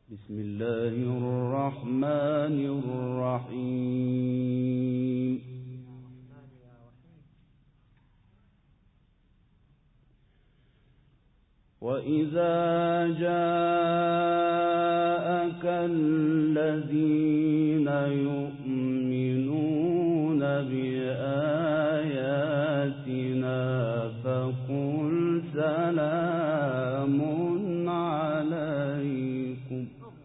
بسم الله الرحمن الرحيم. وإذا جاءك الذين يؤمنون بآياتنا فقل سلام عليكم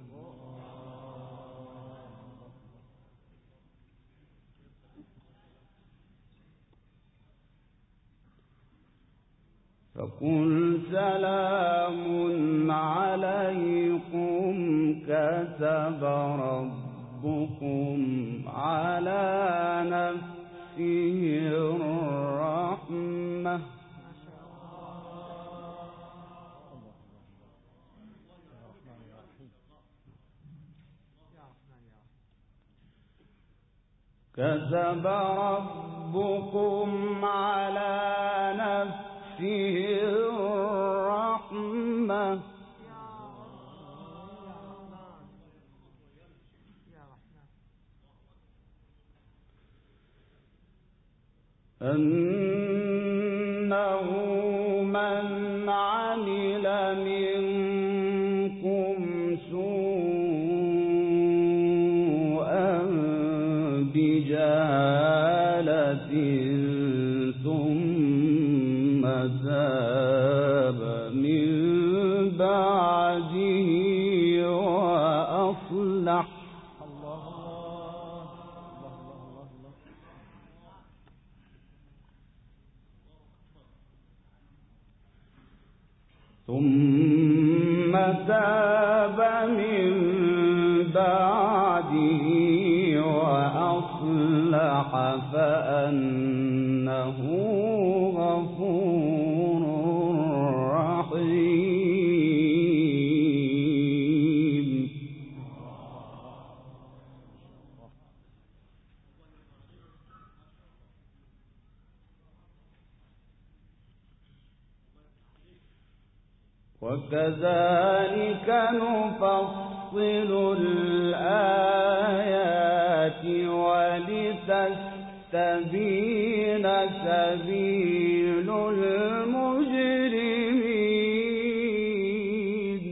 كتب ربكم على نفسه الرحمة كتب ربكم على نفسه الرحمة أنه من عمل منكم سوءا بجهالة ثم تاب من بعده وأصلح فأنه غفور رحيم. وكذلك نفصل الآيات ولتستبين سبيل المجرمين.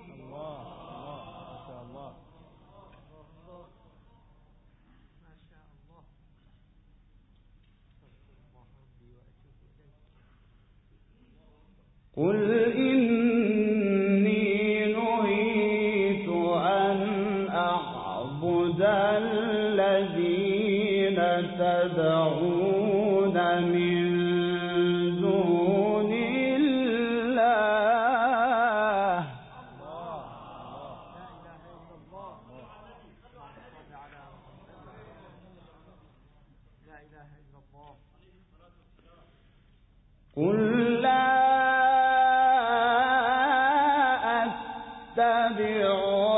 قل إني نهيت أن أعبد الذين تدعون من دون الله قل لا أتبع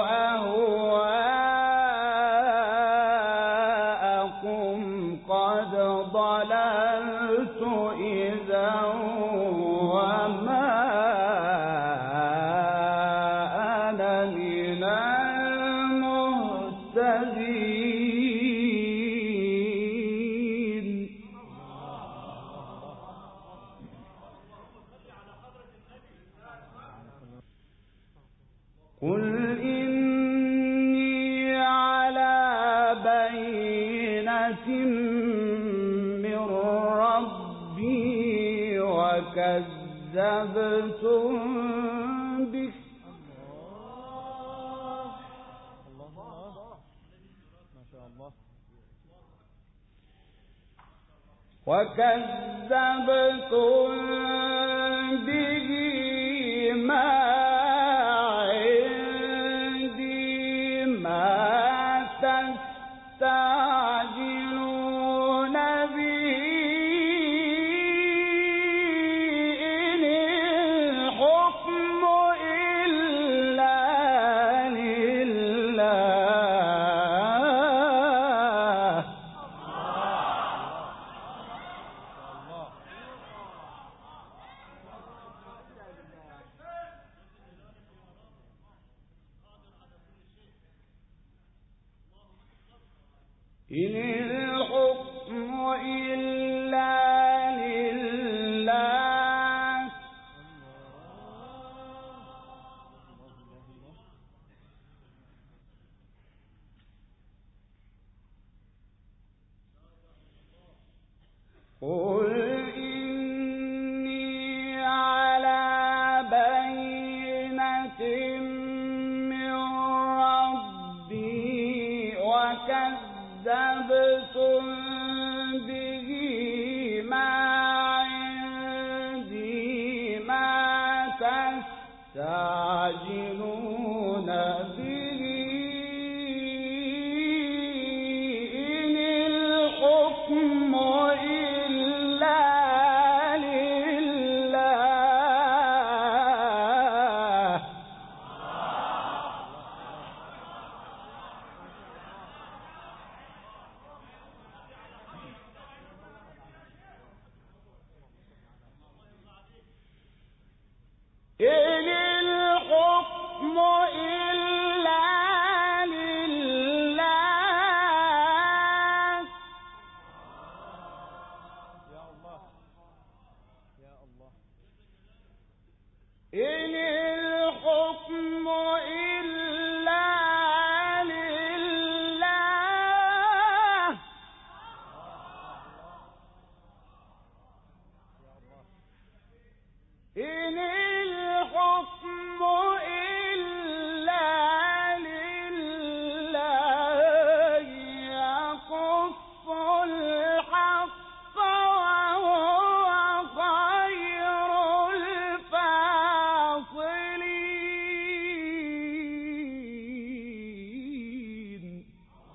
أهواءكم قد ضللت إذا وما أنا من المهتدين. قل إني على بينة من ربي وكذبتم به ما تستعجلون به إن الحكم إلا لله إن الحكم إلا لله قل إني على بينة من ربي وكذبتم به ما عندي ما تستعجلون به إن الحكم إلا لله إن الحكم إلا لله يا الله يا الله إن الحكم إلا لله إن الحكم إلا لله يقص الحق وهو خير الفاصلين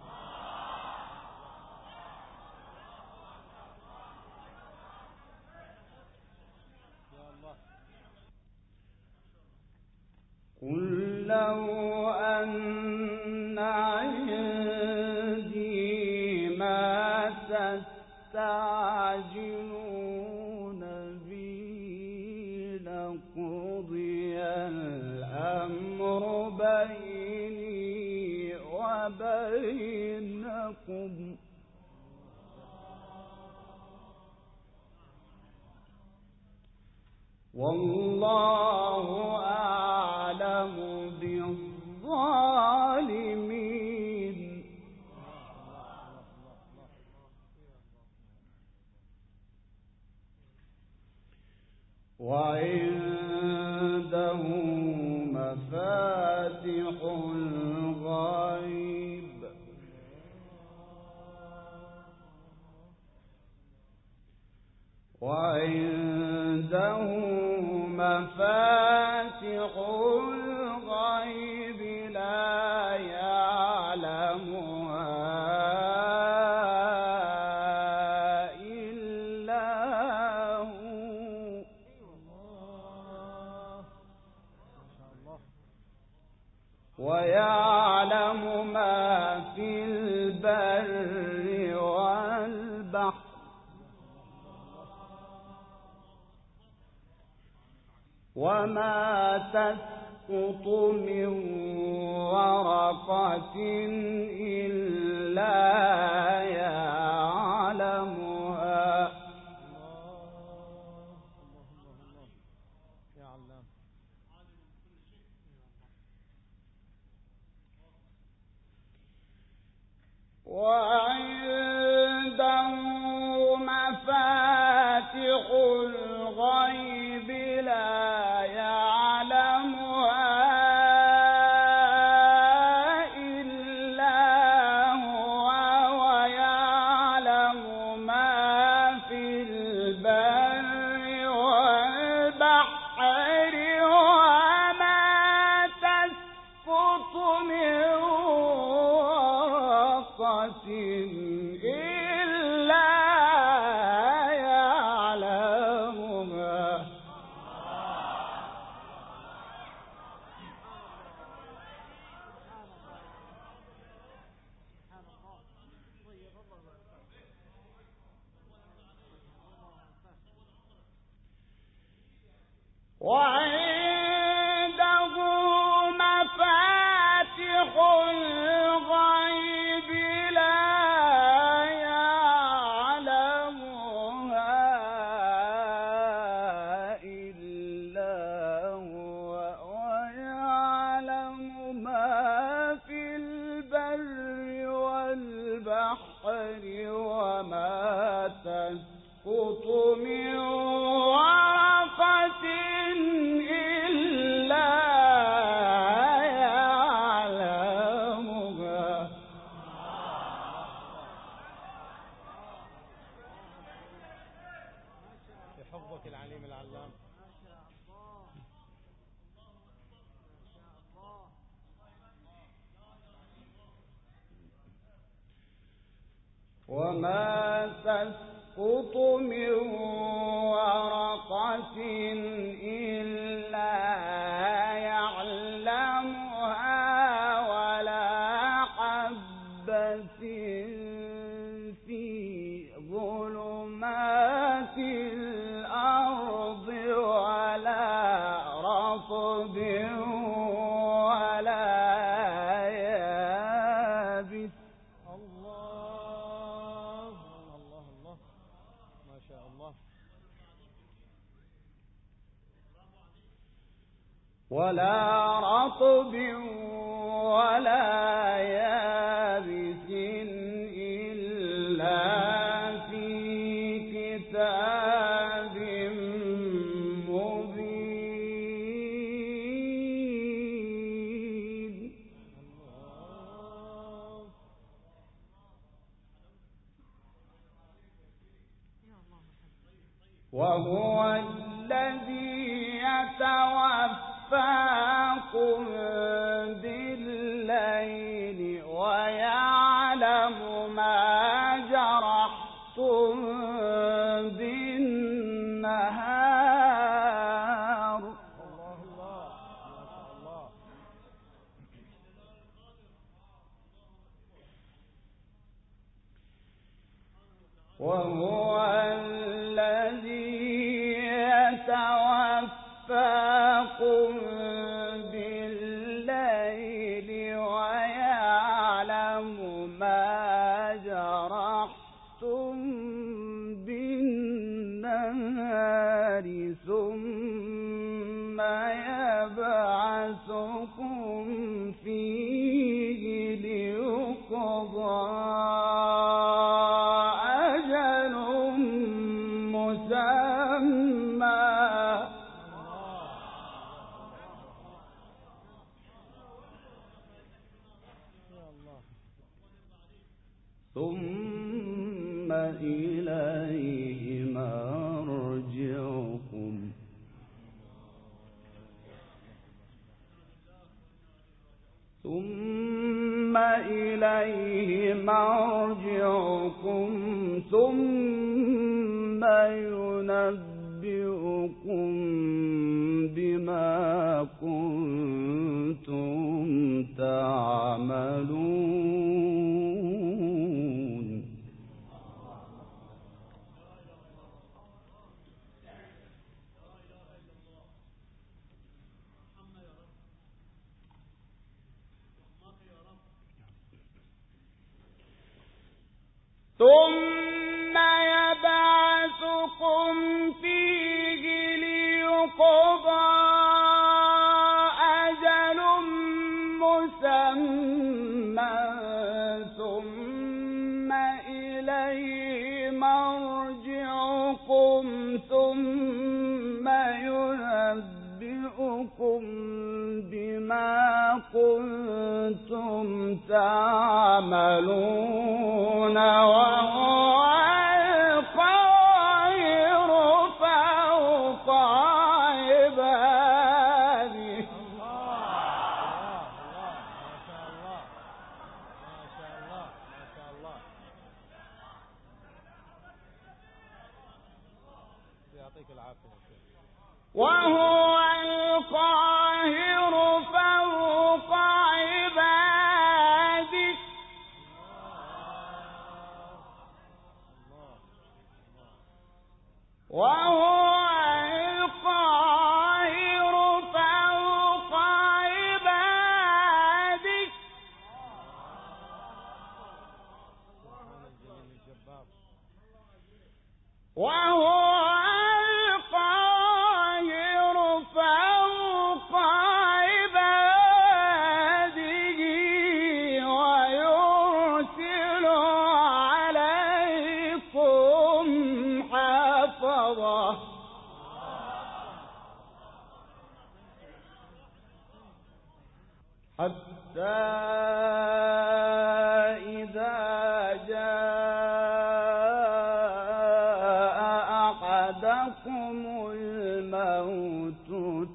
يا الله قل لو أن عندي ما تستعجلون به لقضي الأمر بيني وبينكم والله أعلم بالظالمين وعنده مفاتح الغيب وعنده مفاتح الغيب لا يعلمها إلا هو ويعلم ما في البر والبحر وما تسقط من ورقة إلا يعلمها يا علام وعنده مفاتح الغيب لا يعلمها إلا هو ويعلم ما في البر والبحر وما تسقط من ورقة وما تسقط من ورقة إلا يعلمها ولا حبة في ظلمات الأرض ولا رطب ولا يابس. الله الله الله ما شاء الله. ولا رطب ولا يابس إلا في كتاب مبين. وهو الذي يتوفاكم بالليل ويعلم ما جرحتم بالنهار. الله الله ما شاء الله. وهو الذي يتوفاكم بالليل ويعلم ما جرحتم بالنهار ثم يبعثكم فيه ليقضى أجل مسمى. ثم إليه مرجعكم ثم ينبئكم بما كنتم تعملون. ثم يبعثكم فيه ليقضى أجل مسمى ثم إليه مرجعكم ثم ينبئكم بما كنتم تعملون. وهو القاهر فوق عباده. يعطيك العافية. وهو القاهر فوق عباده. وهو القاهر فوق عباده. وهو القاهر فوق عباده ويرسل عليكم حفظة. حتى إذا جاء أحدكم الموت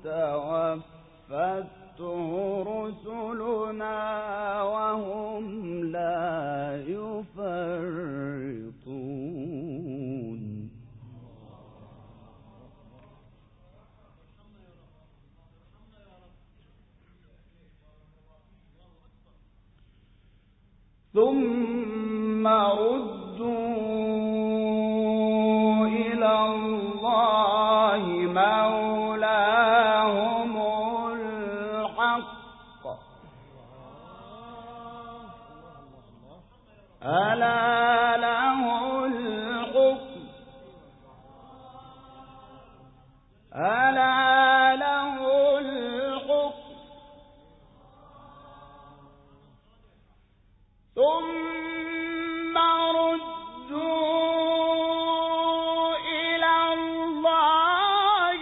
توفته رسلنا وهم لا يفرطون. ثم ردوا إلى الله مولاهم الحق ألا له الحكم ألا له الحكم ثم ردوا إلى الله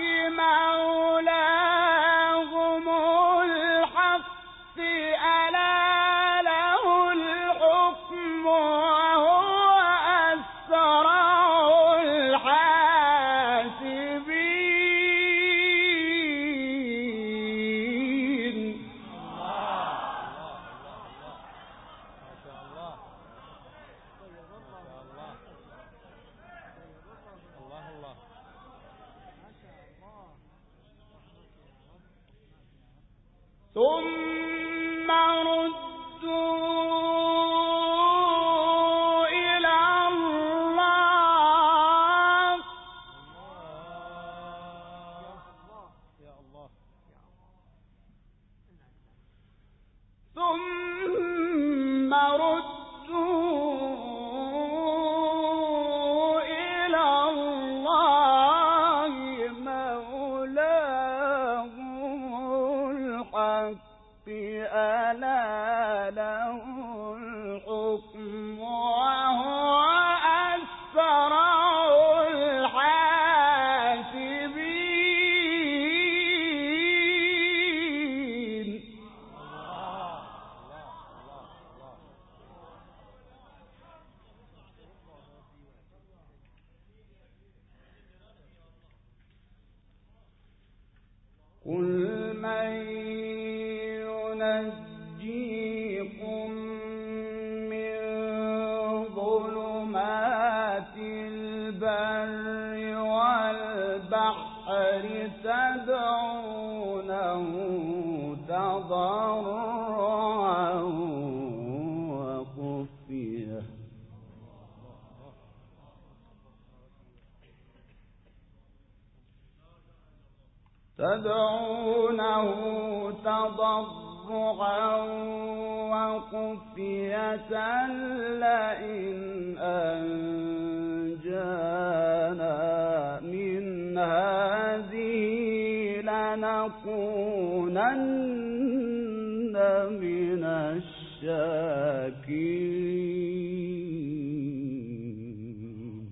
مولاهم الحق ألا له الحكم وهو أسرع الحاسبين. ثم ردوا إلى الله ثم ردوا إلى الله مولاهم الحق ألا له الحكم وهو أسرع الحاسبين. قل من ينجيكم من ظلمات البر والبحر تدعونه تضرعا وخفية لئن أنجانا من هذه لنكونن من الشاكرين.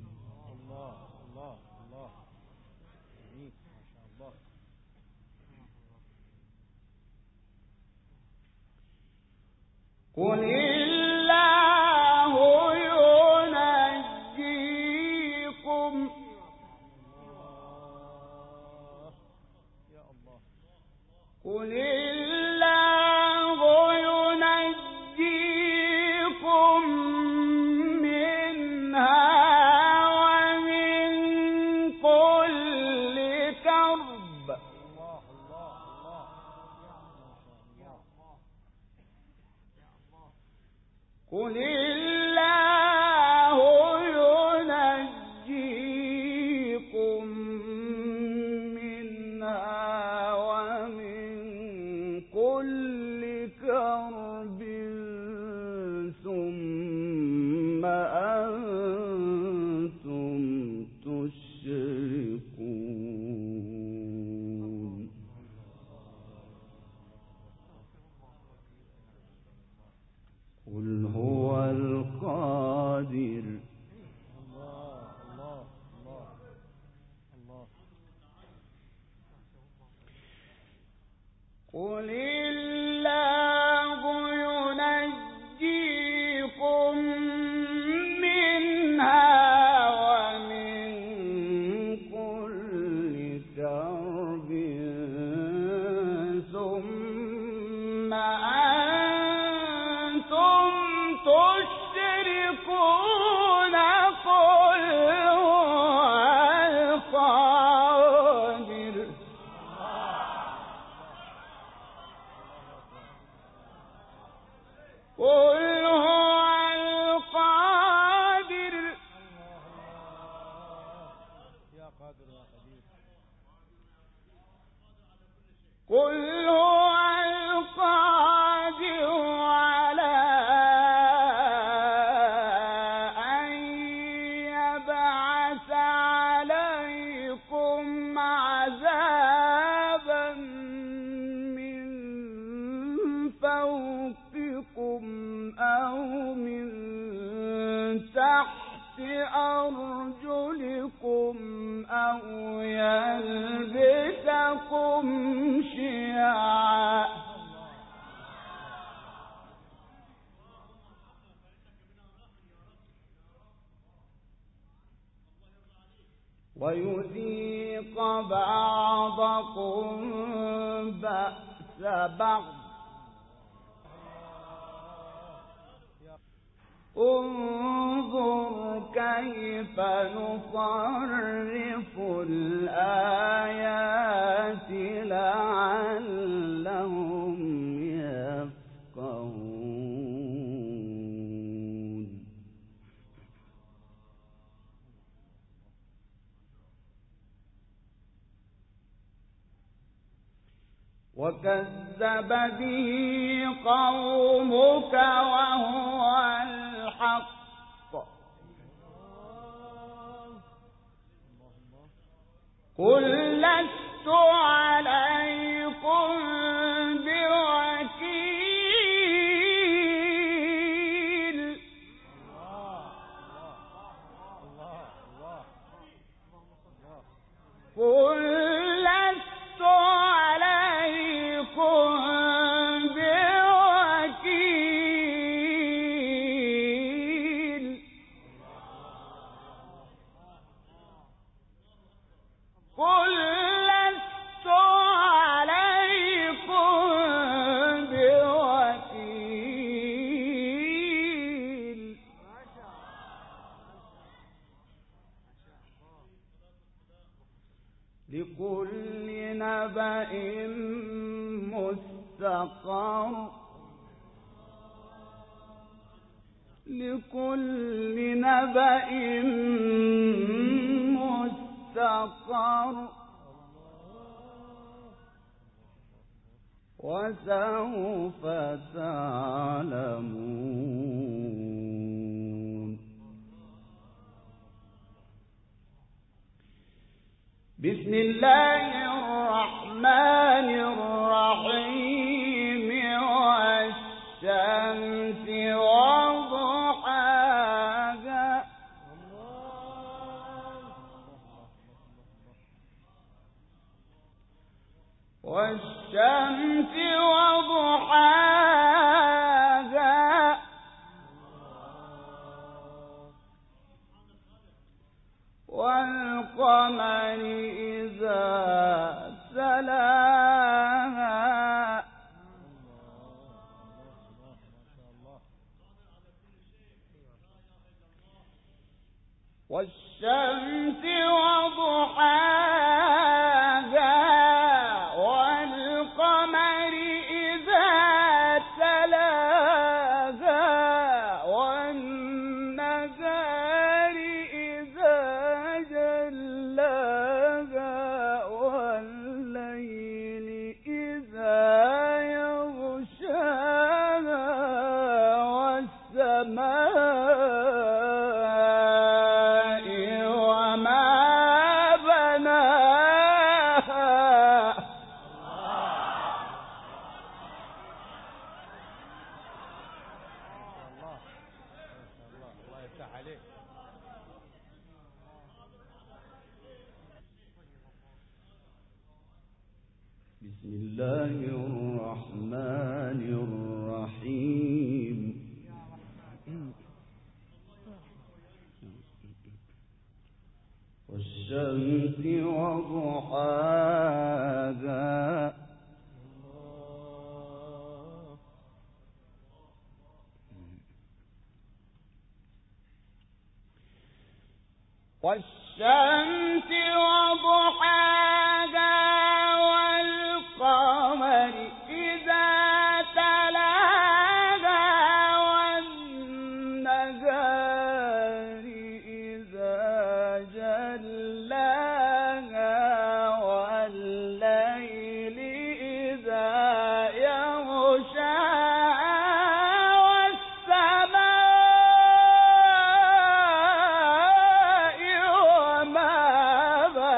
قل الله ينجيكم قل الله ينجيكم منها ومن كل كرب. قل الله ينجيكم منها ومن كل كرب ثم أنتم تشركون. قل هو القادر قل الله ينجيكم منها ومن كل كرب ثم أنتم تشركون. قل هو القادر قل هو فوقكم أو من تحت أرجلكم أو يلبسكم شيعا ويذيق بعضكم بأس بعض انظر كيف نصرف الآيات لعلهم يفقهون وكذب به قومك وهو الحق قل لست عليكم بوكيل قل لست عليكم بوكيل قل لست عليكم بوكيل لكل نبأ مستقر لكل نبأ مستقر وسوف تعلمون بسم الله الرحمن الرحيم والشمس وضحاها والشمس وضحاها والقمر إذا تلاها والشمس وضحاها والقمر إذا تلاها والنهار إذا جلاها والليل إذا يغشاها والسماء وما بناها الله يفتح عليك. بسم الله الرحمن الرحيم والشمس وضحاها والشمس وضحاها والقمر إذا تلاها والنهار إذا جلاها والليل إذا يغشاها والسماء وما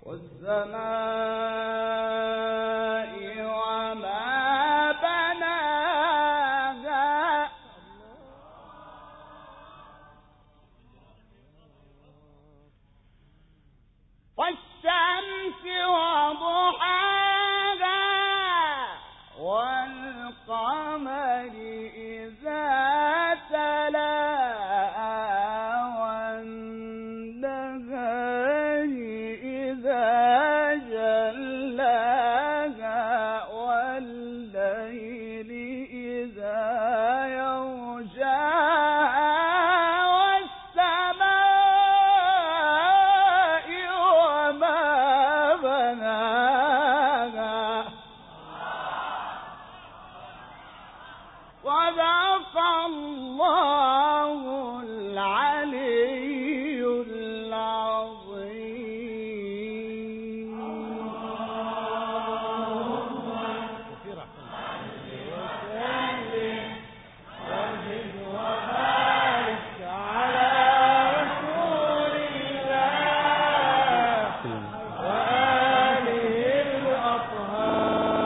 والسماء